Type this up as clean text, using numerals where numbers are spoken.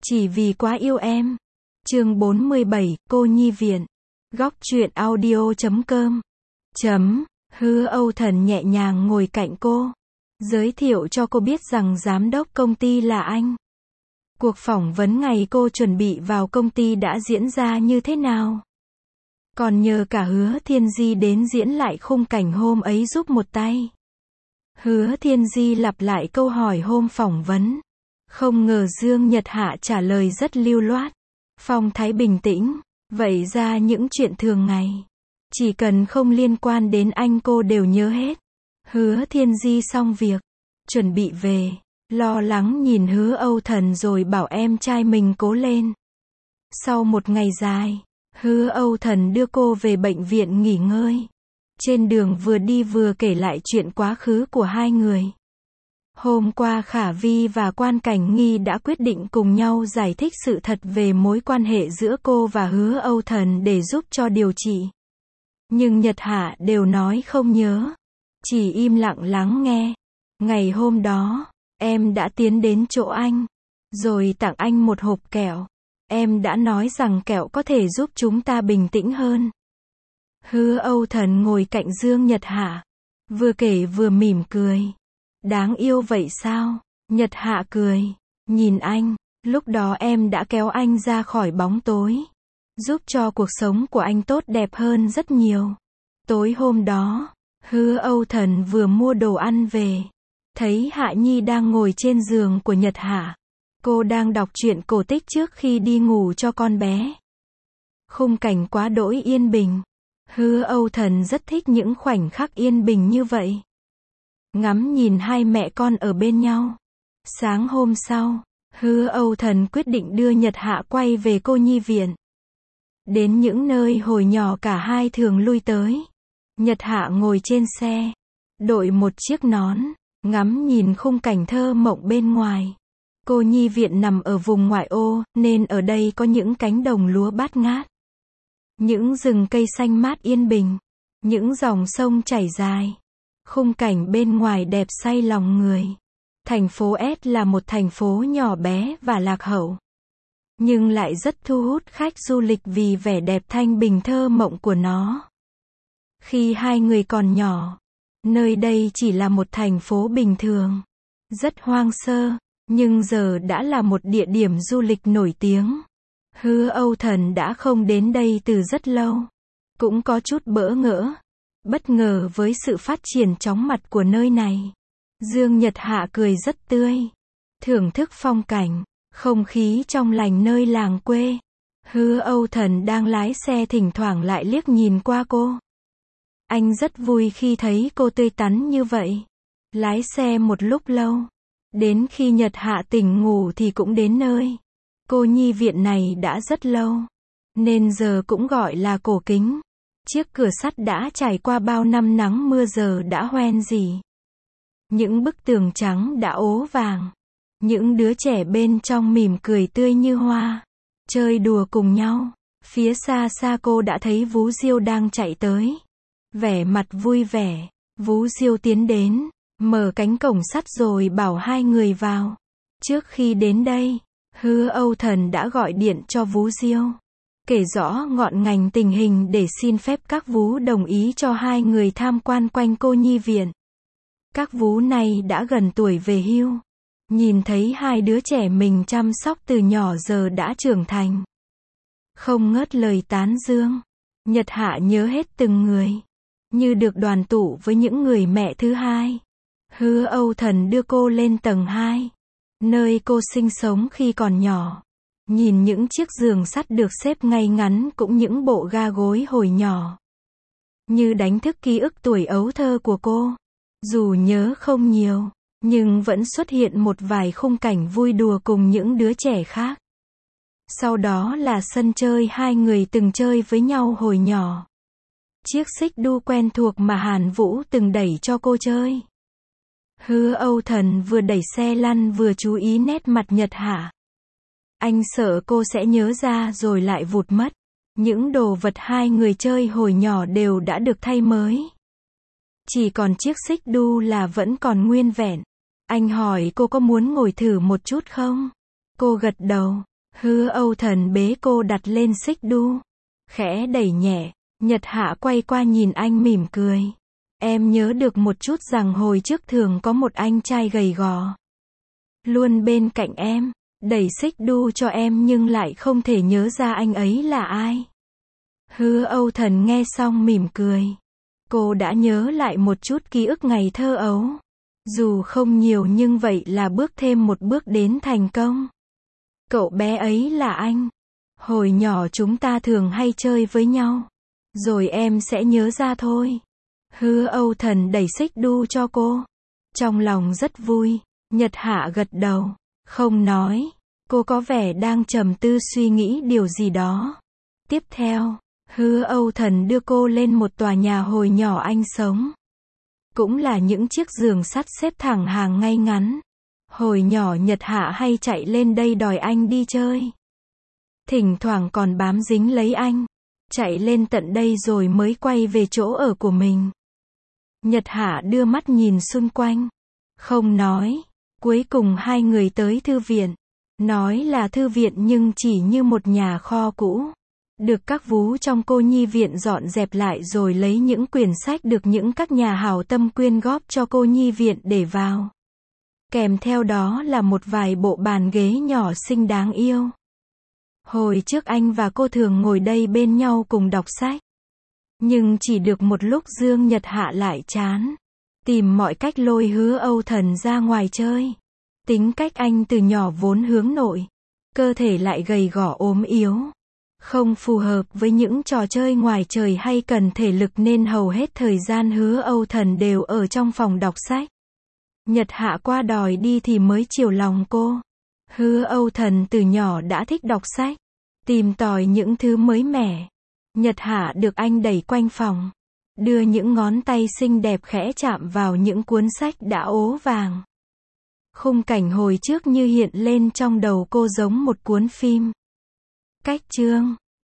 Chỉ vì quá yêu em. Chương 47, cô nhi viện. Góc truyện audio.com. Hứa Âu Thần nhẹ nhàng ngồi cạnh cô, giới thiệu cho cô biết rằng giám đốc công ty là anh. Cuộc phỏng vấn ngày cô chuẩn bị vào công ty đã diễn ra như thế nào? Còn nhờ cả Hứa Thiên Di đến diễn lại khung cảnh hôm ấy giúp một tay. Hứa Thiên Di lặp lại câu hỏi hôm phỏng vấn. Không ngờ Dương Nhật Hạ trả lời rất lưu loát, phong thái bình tĩnh, vậy ra những chuyện thường ngày, chỉ cần không liên quan đến anh cô đều nhớ hết. Hứa Thiên Di xong việc, chuẩn bị về, lo lắng nhìn Hứa Âu Thần rồi bảo em trai mình cố lên. Sau một ngày dài, Hứa Âu Thần đưa cô về bệnh viện nghỉ ngơi. Trên đường vừa đi vừa kể lại chuyện quá khứ của hai người. Hôm qua Khả Vi và Quan Cảnh Nghi đã quyết định cùng nhau giải thích sự thật về mối quan hệ giữa cô và Hứa Âu Thần để giúp cho điều trị. Nhưng Nhật Hạ đều nói không nhớ, chỉ im lặng lắng nghe. Ngày hôm đó, em đã tiến đến chỗ anh, rồi tặng anh một hộp kẹo. Em đã nói rằng kẹo có thể giúp chúng ta bình tĩnh hơn. Hứa Âu Thần ngồi cạnh Dương Nhật Hạ, vừa kể vừa mỉm cười. Đáng yêu vậy sao? Nhật Hạ cười, nhìn anh, lúc đó em đã kéo anh ra khỏi bóng tối, giúp cho cuộc sống của anh tốt đẹp hơn rất nhiều. Tối hôm đó, Hứa Âu Thần vừa mua đồ ăn về, thấy Hạ Nhi đang ngồi trên giường của Nhật Hạ. Cô đang đọc truyện cổ tích trước khi đi ngủ cho con bé. Khung cảnh quá đỗi yên bình. Hứa Âu Thần rất thích những khoảnh khắc yên bình như vậy. Ngắm nhìn hai mẹ con ở bên nhau. Sáng hôm sau, Hứa Âu Thần quyết định đưa Nhật Hạ quay về cô nhi viện. Đến những nơi hồi nhỏ cả hai thường lui tới. Nhật Hạ ngồi trên xe, đội một chiếc nón, ngắm nhìn khung cảnh thơ mộng bên ngoài. Cô nhi viện nằm ở vùng ngoại ô, nên ở đây có những cánh đồng lúa bát ngát. Những rừng cây xanh mát yên bình. Những dòng sông chảy dài. Khung cảnh bên ngoài đẹp say lòng người. Thành phố S là một thành phố nhỏ bé và lạc hậu, nhưng lại rất thu hút khách du lịch vì vẻ đẹp thanh bình thơ mộng của nó. Khi hai người còn nhỏ, nơi đây chỉ là một thành phố bình thường, rất hoang sơ, nhưng giờ đã là một địa điểm du lịch nổi tiếng. Hứa Âu Thần đã không đến đây từ rất lâu, cũng có chút bỡ ngỡ, bất ngờ với sự phát triển chóng mặt của nơi này. Dương Nhật Hạ cười rất tươi, thưởng thức phong cảnh, không khí trong lành nơi làng quê. Hứa Âu Thần đang lái xe thỉnh thoảng lại liếc nhìn qua cô. Anh rất vui khi thấy cô tươi tắn như vậy. Lái xe một lúc lâu, đến khi Nhật Hạ tỉnh ngủ thì cũng đến nơi. Cô nhi viện này đã rất lâu, nên giờ cũng gọi là cổ kính. Chiếc cửa sắt đã trải qua bao năm nắng mưa giờ đã hoen rỉ. Những bức tường trắng đã ố vàng. Những đứa trẻ bên trong mỉm cười tươi như hoa, chơi đùa cùng nhau. Phía xa xa cô đã thấy Vú Diêu đang chạy tới. Vẻ mặt vui vẻ, Vú Diêu tiến đến, mở cánh cổng sắt rồi bảo hai người vào. Trước khi đến đây, Hứa Âu Thần đã gọi điện cho Vú Diêu, kể rõ ngọn ngành tình hình để xin phép các vú đồng ý cho hai người tham quan quanh cô nhi viện. Các vú này đã gần tuổi về hưu, nhìn thấy hai đứa trẻ mình chăm sóc từ nhỏ giờ đã trưởng thành, không ngớt lời tán dương. Nhật Hạ nhớ hết từng người, như được đoàn tụ với những người mẹ thứ hai. Hứa Âu Thần đưa cô lên tầng 2, nơi cô sinh sống khi còn nhỏ. Nhìn những chiếc giường sắt được xếp ngay ngắn cũng những bộ ga gối hồi nhỏ, như đánh thức ký ức tuổi ấu thơ của cô. Dù nhớ không nhiều, nhưng vẫn xuất hiện một vài khung cảnh vui đùa cùng những đứa trẻ khác. Sau đó là sân chơi hai người từng chơi với nhau hồi nhỏ. Chiếc xích đu quen thuộc mà Hàn Vũ từng đẩy cho cô chơi. Hứa Âu Thần vừa đẩy xe lăn vừa chú ý nét mặt Nhật Hạ. Anh sợ cô sẽ nhớ ra rồi lại vụt mất. Những đồ vật hai người chơi hồi nhỏ đều đã được thay mới. Chỉ còn chiếc xích đu là vẫn còn nguyên vẹn. Anh hỏi cô có muốn ngồi thử một chút không? Cô gật đầu. Hứa Âu Thần bế cô đặt lên xích đu. Khẽ đẩy nhẹ, Nhật Hạ quay qua nhìn anh mỉm cười. Em nhớ được một chút rằng hồi trước thường có một anh trai gầy gò. Luôn bên cạnh em, đẩy xích đu cho em nhưng lại không thể nhớ ra anh ấy là ai. Hứa Âu Thần nghe xong mỉm cười. Cô đã nhớ lại một chút ký ức ngày thơ ấu. Dù không nhiều nhưng vậy là bước thêm một bước đến thành công. Cậu bé ấy là anh. Hồi nhỏ chúng ta thường hay chơi với nhau. Rồi em sẽ nhớ ra thôi. Hứa Âu Thần đẩy xích đu cho cô. Trong lòng rất vui, Nhật Hạ gật đầu, không nói. Cô có vẻ đang trầm tư suy nghĩ điều gì đó. Tiếp theo, Hứa Âu Thần đưa cô lên một tòa nhà hồi nhỏ anh sống. Cũng là những chiếc giường sắt xếp thẳng hàng ngay ngắn. Hồi nhỏ Nhật Hạ hay chạy lên đây đòi anh đi chơi. Thỉnh thoảng còn bám dính lấy anh. Chạy lên tận đây rồi mới quay về chỗ ở của mình. Nhật Hạ đưa mắt nhìn xung quanh. Không nói. Cuối cùng hai người tới thư viện. Nói là thư viện nhưng chỉ như một nhà kho cũ. Được các vú trong cô nhi viện dọn dẹp lại rồi lấy những quyển sách được những các nhà hảo tâm quyên góp cho cô nhi viện để vào. Kèm theo đó là một vài bộ bàn ghế nhỏ xinh đáng yêu. Hồi trước anh và cô thường ngồi đây bên nhau cùng đọc sách. Nhưng chỉ được một lúc Dương Nhật Hạ lại chán. Tìm mọi cách lôi Hứa Âu Thần ra ngoài chơi. Tính cách anh từ nhỏ vốn hướng nội. Cơ thể lại gầy gò ốm yếu. Không phù hợp với những trò chơi ngoài trời hay cần thể lực nên hầu hết thời gian Hứa Âu Thần đều ở trong phòng đọc sách. Nhật Hạ qua đòi đi thì mới chiều lòng cô. Hứa Âu Thần từ nhỏ đã thích đọc sách. Tìm tòi những thứ mới mẻ. Nhật Hạ được anh đẩy quanh phòng. Đưa những ngón tay xinh đẹp khẽ chạm vào những cuốn sách đã ố vàng. Khung cảnh hồi trước như hiện lên trong đầu cô giống một cuốn phim. Cách chương